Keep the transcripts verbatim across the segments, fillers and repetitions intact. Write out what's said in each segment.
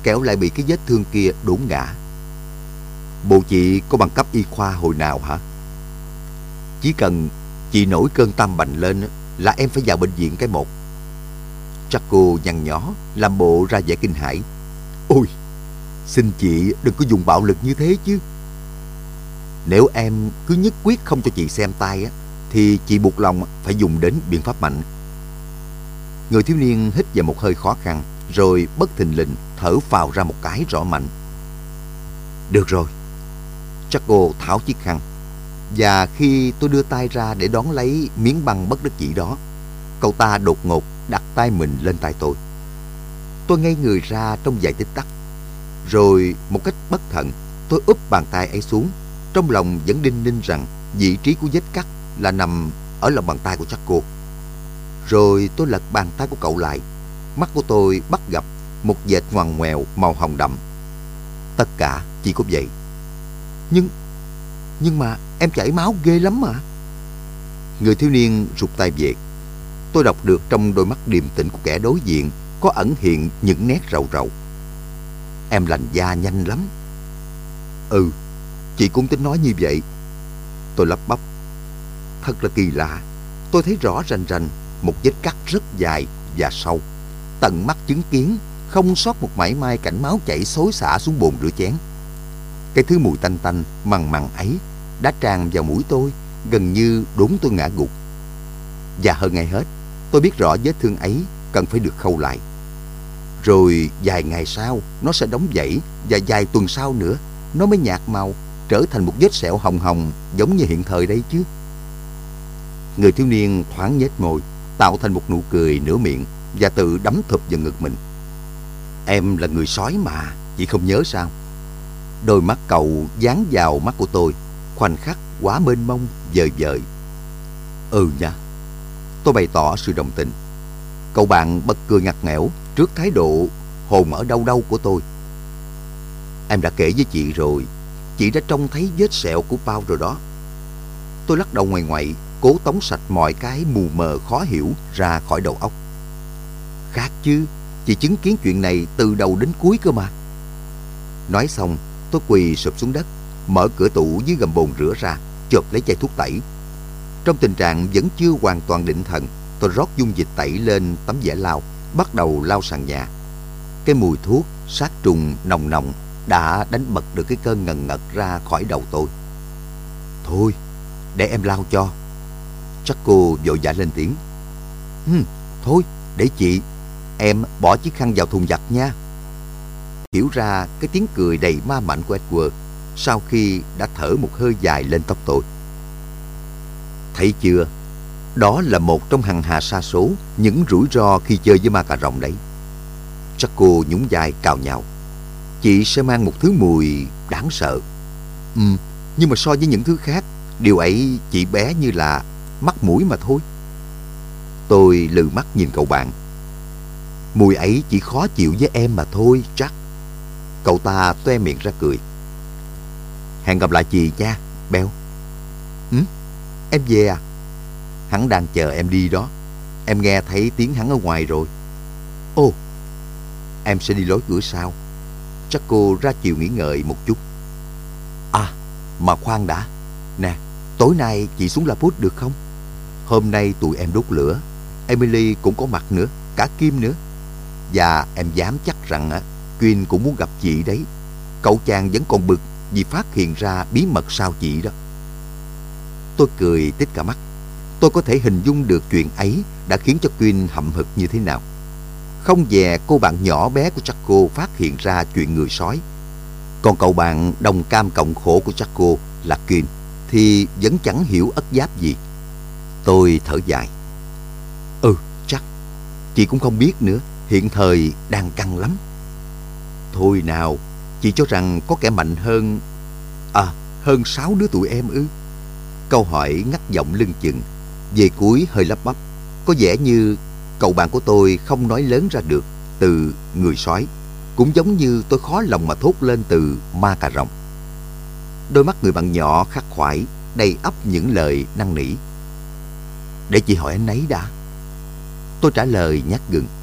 kẻo lại bị cái vết thương kia đốn ngã. Bộ chị có bằng cấp y khoa hồi nào hả? Chỉ cần chị nổi cơn tam bành lên là em phải vào bệnh viện cái một. Jaco nhăn nhó, làm bộ ra vẻ kinh hãi. Ôi, xin chị đừng có dùng bạo lực như thế chứ. Nếu em cứ nhất quyết không cho chị xem tay á, thì chị buộc lòng phải dùng đến biện pháp mạnh. Người thiếu niên hít vào một hơi khó khăn, rồi bất thình lình thở phào ra một cái rõ mạnh. Được rồi. Jaco tháo chiếc khăn, và khi tôi đưa tay ra để đón lấy miếng băng bất đắc dĩ đó, cậu ta đột ngột đặt tay mình lên tay tôi. Tôi ngây người ra trong vài tích tắc, rồi một cách bất thận tôi úp bàn tay ấy xuống, trong lòng vẫn đinh ninh rằng vị trí của vết cắt là nằm ở lòng bàn tay của Jaco. Rồi tôi lật bàn tay của cậu lại, mắt của tôi bắt gặp một vệt ngoằn ngoèo màu hồng đậm. Tất cả chỉ có vậy. Nhưng Nhưng mà em chảy máu ghê lắm mà. Người thiếu niên rụt tay về. Tôi đọc được trong đôi mắt điềm tĩnh của kẻ đối diện có ẩn hiện những nét rầu rầu. Em lành da nhanh lắm. Ừ, chị cũng tính nói như vậy. Tôi lắp bắp. Thật là kỳ lạ. Tôi thấy rõ rành rành một vết cắt rất dài và sâu. Tận mắt chứng kiến, không sót một mảy may cảnh máu chảy xối xả xuống bồn rửa chén. Cái thứ mùi tanh tanh, mằn mằn ấy đã tràn vào mũi tôi, gần như đốn tôi ngã gục. Và hơn ai hết, tôi biết rõ vết thương ấy cần phải được khâu lại. Rồi vài ngày sau, nó sẽ đóng vảy, và vài tuần sau nữa, nó mới nhạt màu, trở thành một vết sẹo hồng hồng giống như hiện thời đây chứ. Người thiếu niên thoáng nhếch môi, tạo thành một nụ cười nửa miệng, và tự đấm thụp vào ngực mình. Em là người sói mà, chị không nhớ sao? Đôi mắt cậu dán vào mắt của tôi, khoảnh khắc quá mênh mông, vời vợi. Ừ nha. Tôi bày tỏ sự đồng tình. Cậu bạn bật cười ngặt nghẽo trước thái độ hồn ở đâu đâu của tôi. Em đã kể với chị rồi, chị đã trông thấy vết sẹo của Pao rồi đó. Tôi lắc đầu ngoại ngoại, cố tống sạch mọi cái mù mờ khó hiểu ra khỏi đầu óc. Khác chứ, chị chứng kiến chuyện này từ đầu đến cuối cơ mà. Nói xong, tôi quỳ sụp xuống đất, mở cửa tủ dưới gầm bồn rửa ra, chộp lấy chai thuốc tẩy. Trong tình trạng vẫn chưa hoàn toàn định thần, tôi rót dung dịch tẩy lên tấm vải lau, bắt đầu lau sàn nhà. Cái mùi thuốc sát trùng nồng nồng đã đánh bật được cái cơn ngần ngật ra khỏi đầu tôi. Thôi, để em lau cho. Jaco vội vã lên tiếng. Hừm, thôi, để chị. Em bỏ chiếc khăn vào thùng giặt nha. Hiểu ra cái tiếng cười đầy ma mảnh của Edward sau khi đã thở một hơi dài lên tóc tôi. Thấy chưa? Đó là một trong hàng hà sa số những rủi ro khi chơi với ma cà rồng đấy. Jaco nhún vai cào nhào. Chị sẽ mang một thứ mùi đáng sợ. Ừ, nhưng mà so với những thứ khác, điều ấy chỉ bé như là mắt mũi mà thôi. Tôi lừ mắt nhìn cậu bạn. Mùi ấy chỉ khó chịu với em mà thôi, Jack. Cậu ta toe miệng ra cười. Hẹn gặp lại chị nha, Bell. Ừ? Em về à? Hắn đang chờ em đi đó. Em nghe thấy tiếng hắn ở ngoài rồi. Ồ, em sẽ đi lối cửa sau. Jaco ra chiều nghỉ ngợi một chút. À, mà khoan đã. Nè, tối nay chị xuống La Put được không? Hôm nay tụi em đốt lửa. Emily cũng có mặt nữa, cả Kim nữa. Và em dám chắc rằng á, Quyên cũng muốn gặp chị đấy. Cậu chàng vẫn còn bực vì phát hiện ra bí mật sau chị đó. Tôi cười tít cả mắt. Tôi có thể hình dung được chuyện ấy đã khiến cho Quyên hậm hực như thế nào. Không dè cô bạn nhỏ bé của Jaco phát hiện ra chuyện người sói. Còn cậu bạn đồng cam cộng khổ của Jaco là Quyên thì vẫn chẳng hiểu ất giáp gì. Tôi thở dài. Ừ, chắc chị cũng không biết nữa. Hiện thời đang căng lắm. Thôi nào, chị cho rằng có kẻ mạnh hơn À, hơn sáu đứa tụi em ư? Câu hỏi ngắt giọng lưng chừng. Về cuối hơi lắp bắp. Có vẻ như cậu bạn của tôi không nói lớn ra được từ người sói, cũng giống như tôi khó lòng mà thốt lên từ ma cà rồng. Đôi mắt người bạn nhỏ khắc khoải, đầy ắp những lời năn nỉ. Để chị hỏi anh ấy đã. Tôi trả lời nhát gừng.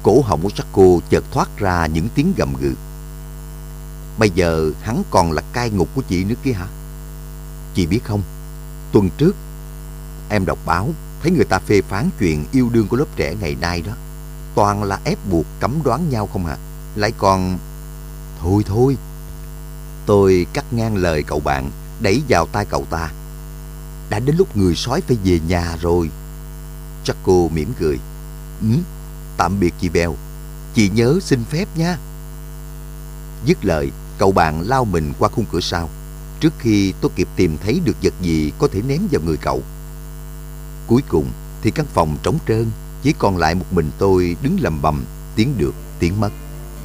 Cổ họng của Jaco chợt thoát ra những tiếng gầm gừ. Bây giờ hắn còn là cai ngục của chị nữa kia hả? Chị biết không, tuần trước em đọc báo thấy người ta phê phán chuyện yêu đương của lớp trẻ ngày nay đó. Toàn là ép buộc cấm đoán nhau không hả? Lại còn... Thôi thôi. Tôi cắt ngang lời cậu bạn, đẩy vào tai cậu ta. Đã đến lúc người sói phải về nhà rồi. Jaco mỉm cười. Ừ, tạm biệt chị Bell. Chị nhớ xin phép nha. Dứt lời, cậu bạn lao mình qua khung cửa sau, trước khi tôi kịp tìm thấy được vật gì có thể ném vào người cậu. Cuối cùng thì căn phòng trống trơn, chỉ còn lại một mình tôi đứng lầm bầm, tiếng được tiếng mất.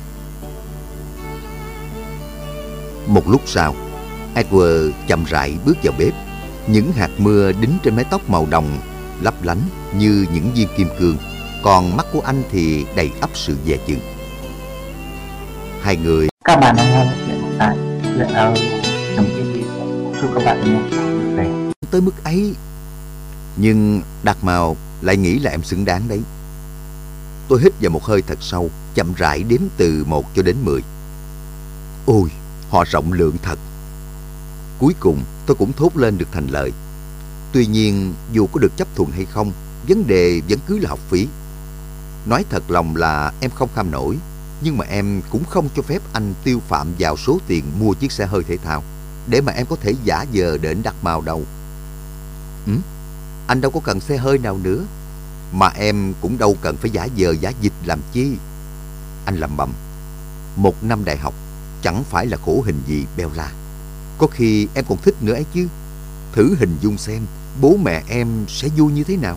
Một lúc sau, Edward chậm rãi bước vào bếp. Những hạt mưa đính trên mái tóc màu đồng lấp lánh như những viên kim cương, còn mắt của anh thì đầy ắp sự dè chừng. Hai người... Các bạn đang nghe chuyện tại chuyện ở trong cái gì. Chúc các bạn nghe vui vẻ. Tới mức ấy, nhưng Đạt Mao lại nghĩ là em xứng đáng đấy. Tôi hít vào một hơi thật sâu, chậm rãi đếm từ một cho đến mười. Ôi, họ rộng lượng thật. Cuối cùng tôi cũng thốt lên được thành lời. Tuy nhiên, dù có được chấp thuận hay không, vấn đề vẫn cứ là học phí. Nói thật lòng là em không kham nổi, nhưng mà em cũng không cho phép anh tiêu phạm vào số tiền mua chiếc xe hơi thể thao để mà em có thể giả vờ đến Đạt Mao đâu. Ừ? Anh đâu có cần xe hơi nào nữa, mà em cũng đâu cần phải giả vờ giả dịch làm chi. Anh lẩm bẩm. Một năm đại học chẳng phải là khổ hình gì Bella. Có khi em còn thích nữa ấy chứ. Thử hình dung xem bố mẹ em sẽ vui như thế nào.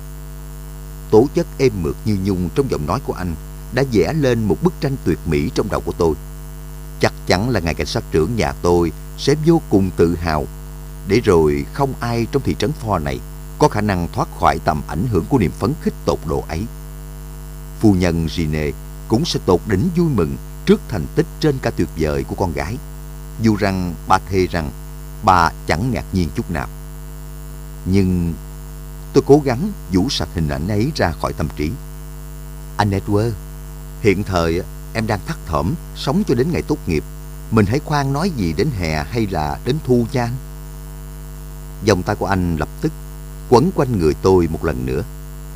Tố chất êm mượt như nhung trong giọng nói của anh đã vẽ lên một bức tranh tuyệt mỹ trong đầu của tôi. Chắc chắn là ngài cảnh sát trưởng nhà tôi sẽ vô cùng tự hào, để rồi không ai trong thị trấn Ford này có khả năng thoát khỏi tầm ảnh hưởng của niềm phấn khích tột độ ấy. Phu nhân Gine cũng sẽ tột đỉnh vui mừng trước thành tích trên cả tuyệt vời của con gái, dù rằng bà thề rằng bà chẳng ngạc nhiên chút nào. Nhưng tôi cố gắng vũ sạch hình ảnh ấy ra khỏi tâm trí. Anh Edward, hiện thời em đang thắt thỏm sống cho đến ngày tốt nghiệp. Mình hãy khoan nói gì đến hè hay là đến thu nha anh. Vòng tay của anh lập tức quấn quanh người tôi một lần nữa.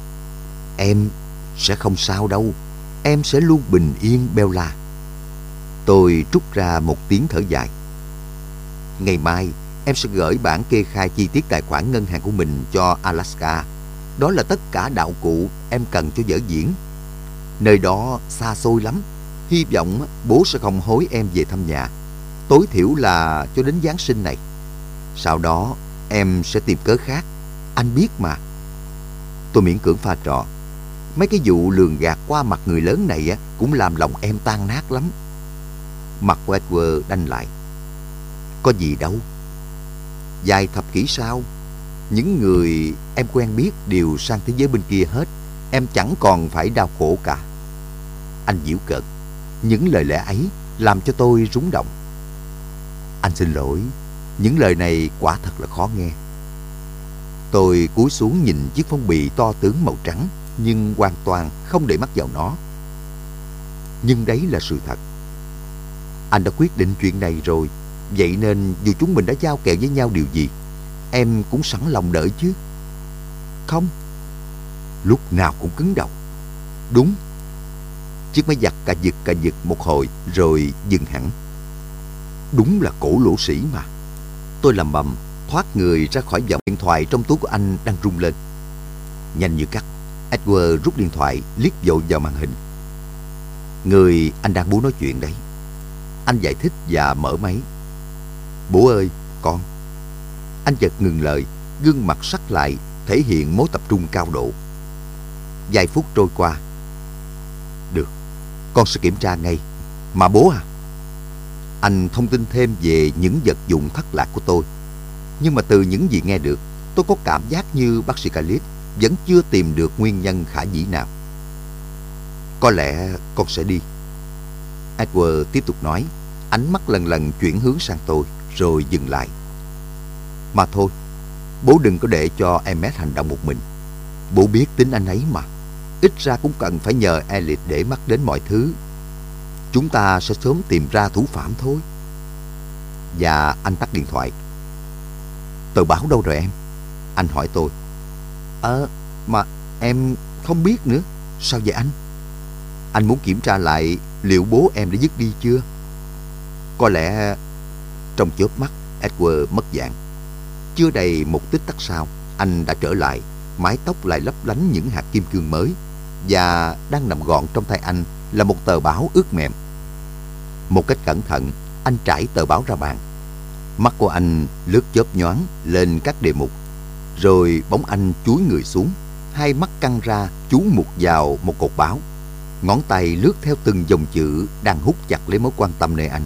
Em sẽ không sao đâu. Em sẽ luôn bình yên, Bella. Tôi trút ra một tiếng thở dài. Ngày mai em sẽ gửi bản kê khai chi tiết tài khoản ngân hàng của mình cho Alaska. Đó là tất cả đạo cụ em cần cho vở diễn. Nơi đó xa xôi lắm. Hy vọng bố sẽ không hối em về thăm nhà, tối thiểu là cho đến Giáng sinh này. Sau đó em sẽ tìm cớ khác, anh biết mà. Tôi miễn cưỡng pha trò. Mấy cái vụ lường gạt qua mặt người lớn này cũng làm lòng em tan nát lắm. Mặt của Edward đanh lại. Có gì đâu. Vài thập kỷ sau, những người em quen biết đều sang thế giới bên kia hết. Em chẳng còn phải đau khổ cả. Anh giễu cợt. Những lời lẽ ấy làm cho tôi rúng động. Anh xin lỗi. Những lời này quả thật là khó nghe. Tôi cúi xuống nhìn chiếc phong bì to tướng màu trắng, nhưng hoàn toàn không để mắt vào nó. Nhưng đấy là sự thật. Anh đã quyết định chuyện này rồi. Vậy nên dù chúng mình đã giao kèo với nhau điều gì, em cũng sẵn lòng đợi chứ. Không. Lúc nào cũng cứng đầu. Đúng. Chiếc máy giặt cà giật cà giật một hồi rồi dừng hẳn. Đúng là cổ lỗ sĩ mà. Tôi lầm bầm thoát người ra khỏi vòng điện thoại trong túi của anh đang rung lên. Nhanh như cắt, Edward rút điện thoại liếc vội vào màn hình. Người anh đang muốn nói chuyện đấy. Anh giải thích và mở máy. Bố ơi, con. Anh chợt ngừng lời, gương mặt sắc lại, thể hiện mối tập trung cao độ. Vài phút trôi qua. Được, con sẽ kiểm tra ngay. Mà bố à? Anh thông tin thêm về những vật dụng thất lạc của tôi. Nhưng mà từ những gì nghe được, tôi có cảm giác như bác sĩ Khalid vẫn chưa tìm được nguyên nhân khả dĩ nào. Có lẽ con sẽ đi. Edward tiếp tục nói, ánh mắt lần lần chuyển hướng sang tôi, rồi dừng lại. Mà thôi, bố đừng có để cho Emmet hành động một mình. Bố biết tính anh ấy mà. ít ra cũng cần phải nhờ Elliot để mắt đến mọi thứ. Chúng ta sẽ sớm tìm ra thủ phạm thôi. Và anh tắt điện thoại. Tờ báo đâu rồi em? Anh hỏi tôi. Ờ, mà em không biết nữa. Sao vậy anh? Anh muốn kiểm tra lại liệu bố em đã dứt đi chưa. Có lẽ... Trong chớp mắt, Edward mất dạng. Chưa đầy một tích tắc sau, anh đã trở lại, mái tóc lại lấp lánh những hạt kim cương mới, và đang nằm gọn trong tay anh là một tờ báo ướt mềm. Một cách cẩn thận, anh trải tờ báo ra bàn. Mắt của anh lướt chớp nhoáng lên các đề mục, rồi bóng anh chúi người xuống, hai mắt căng ra chú mục vào một cột báo. Ngón tay lướt theo từng dòng chữ đang hút chặt lấy mối quan tâm nơi anh.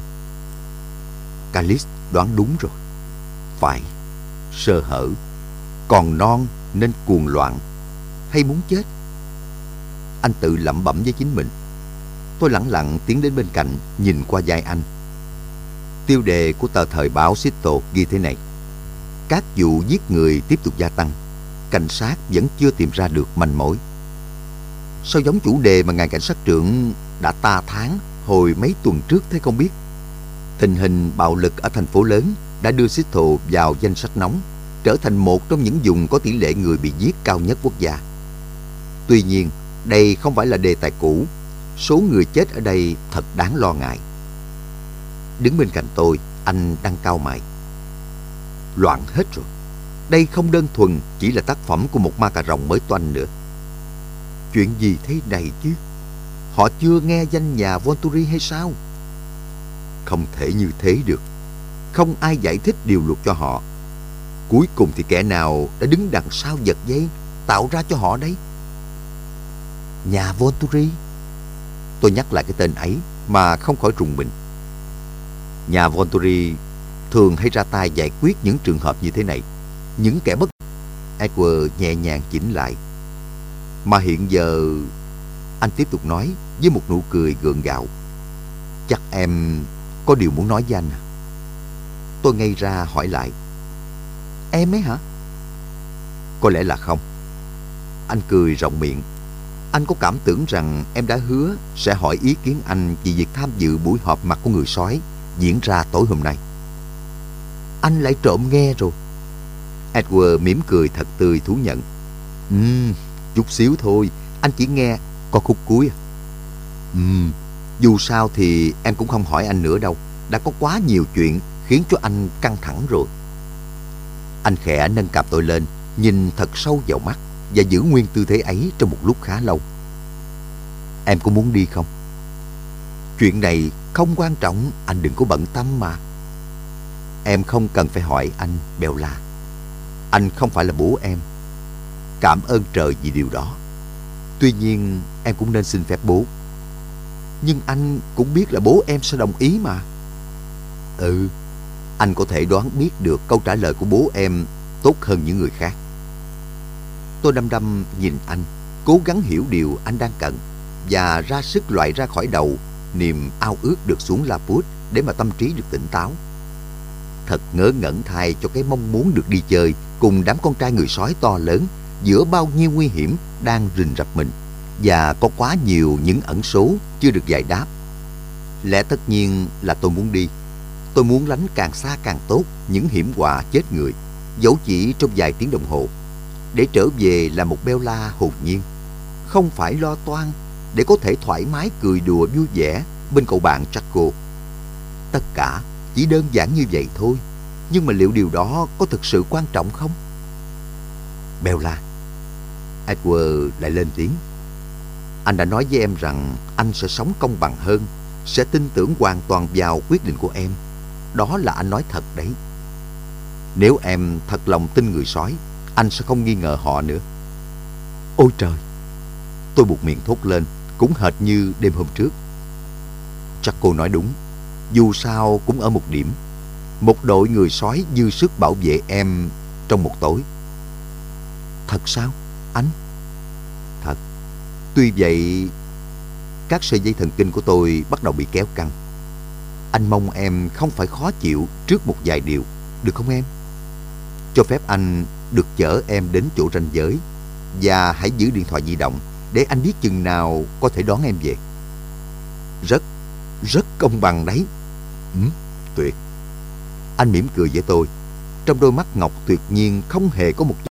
Callis đoán đúng rồi. Phải, sơ hở, còn non nên cuồng loạn, hay muốn chết. Anh tự lẩm bẩm với chính mình. Tôi lẳng lặng tiến đến bên cạnh, nhìn qua vai anh. Tiêu đề của tờ thời báo Seattle ghi thế này: các vụ giết người tiếp tục gia tăng, cảnh sát vẫn chưa tìm ra được manh mối. Sao giống chủ đề mà ngài cảnh sát trưởng đã ta thán hồi mấy tuần trước thế không biết. Tình hình bạo lực ở thành phố lớn đã đưa Seattle vào danh sách nóng, trở thành một trong những vùng có tỷ lệ người bị giết cao nhất quốc gia. Tuy nhiên, đây không phải là đề tài cũ. Số người chết ở đây thật đáng lo ngại. Đứng bên cạnh tôi, anh đang cau mày. Loạn hết rồi. Đây không đơn thuần chỉ là tác phẩm của một ma cà rồng mới toanh nữa. Chuyện gì thế này chứ? Họ chưa nghe danh nhà Volturi hay sao? Không thể như thế được. Không ai giải thích điều luật cho họ. Cuối cùng thì kẻ nào đã đứng đằng sau giật dây tạo ra cho họ đấy? Nhà Volturi. Tôi nhắc lại cái tên ấy mà không khỏi rùng mình. Nhà Volturi thường hay ra tay giải quyết những trường hợp như thế này. Những kẻ bất... Edward nhẹ nhàng chỉnh lại. Mà hiện giờ... Anh tiếp tục nói với một nụ cười gượng gạo. Chắc em có điều muốn nói với anh à? Tôi ngây ra hỏi lại. Em ấy hả? Có lẽ là không. Anh cười rộng miệng. Anh có cảm tưởng rằng em đã hứa sẽ hỏi ý kiến anh về việc tham dự buổi họp mặt của người sói diễn ra tối hôm nay. Anh lại trộm nghe rồi. Edward mỉm cười thật tươi thú nhận. Ừm, chút xíu thôi. Anh chỉ nghe có khúc cuối. Ừm, dù sao thì em cũng không hỏi anh nữa đâu. Đã có quá nhiều chuyện khiến cho anh căng thẳng rồi. Anh khẽ nâng cằm tôi lên, nhìn thật sâu vào mắt và giữ nguyên tư thế ấy trong một lúc khá lâu. Em có muốn đi không? Chuyện này không quan trọng, anh đừng có bận tâm mà. Em không cần phải hỏi anh, Bella. Anh không phải là bố em. Cảm ơn trời vì điều đó. Tuy nhiên em cũng nên xin phép bố. Nhưng anh cũng biết là bố em sẽ đồng ý mà. Ừ, anh có thể đoán biết được câu trả lời của bố em tốt hơn những người khác. Tôi đăm đăm nhìn anh, cố gắng hiểu điều anh đang cần và ra sức loại ra khỏi đầu niềm ao ước được xuống Lapwood để mà tâm trí được tỉnh táo. Thật ngớ ngẩn thay cho cái mong muốn được đi chơi cùng đám con trai người sói to lớn giữa bao nhiêu nguy hiểm đang rình rập mình, và có quá nhiều những ẩn số chưa được giải đáp. Lẽ tất nhiên là tôi muốn đi. Tôi muốn lánh càng xa càng tốt những hiểm họa chết người, dẫu chỉ trong vài tiếng đồng hồ, để trở về là một Bella hồn nhiên, không phải lo toan, để có thể thoải mái cười đùa vui vẻ bên cậu bạn Jaco. Tất cả chỉ đơn giản như vậy thôi. Nhưng mà liệu điều đó có thực sự quan trọng không? Bella. Edward lại lên tiếng. Anh đã nói với em rằng anh sẽ sống công bằng hơn, sẽ tin tưởng hoàn toàn vào quyết định của em. Đó là anh nói thật đấy. Nếu em thật lòng tin người sói, anh sẽ không nghi ngờ họ nữa. Ôi trời! Tôi buột miệng thốt lên, cũng hệt như đêm hôm trước. Chắc cô nói đúng. Dù sao cũng ở một điểm. Một đội người sói dư sức bảo vệ em trong một tối. Thật sao, anh? Thật. Tuy vậy, các sợi dây thần kinh của tôi bắt đầu bị kéo căng. Anh mong em không phải khó chịu trước một vài điều, được không em? Cho phép anh được chở em đến chỗ ranh giới, và hãy giữ điện thoại di động để anh biết chừng nào có thể đón em về. Rất, rất công bằng đấy. Ừ, tuyệt. Anh mỉm cười với tôi. Trong đôi mắt Ngọc tuyệt nhiên không hề có một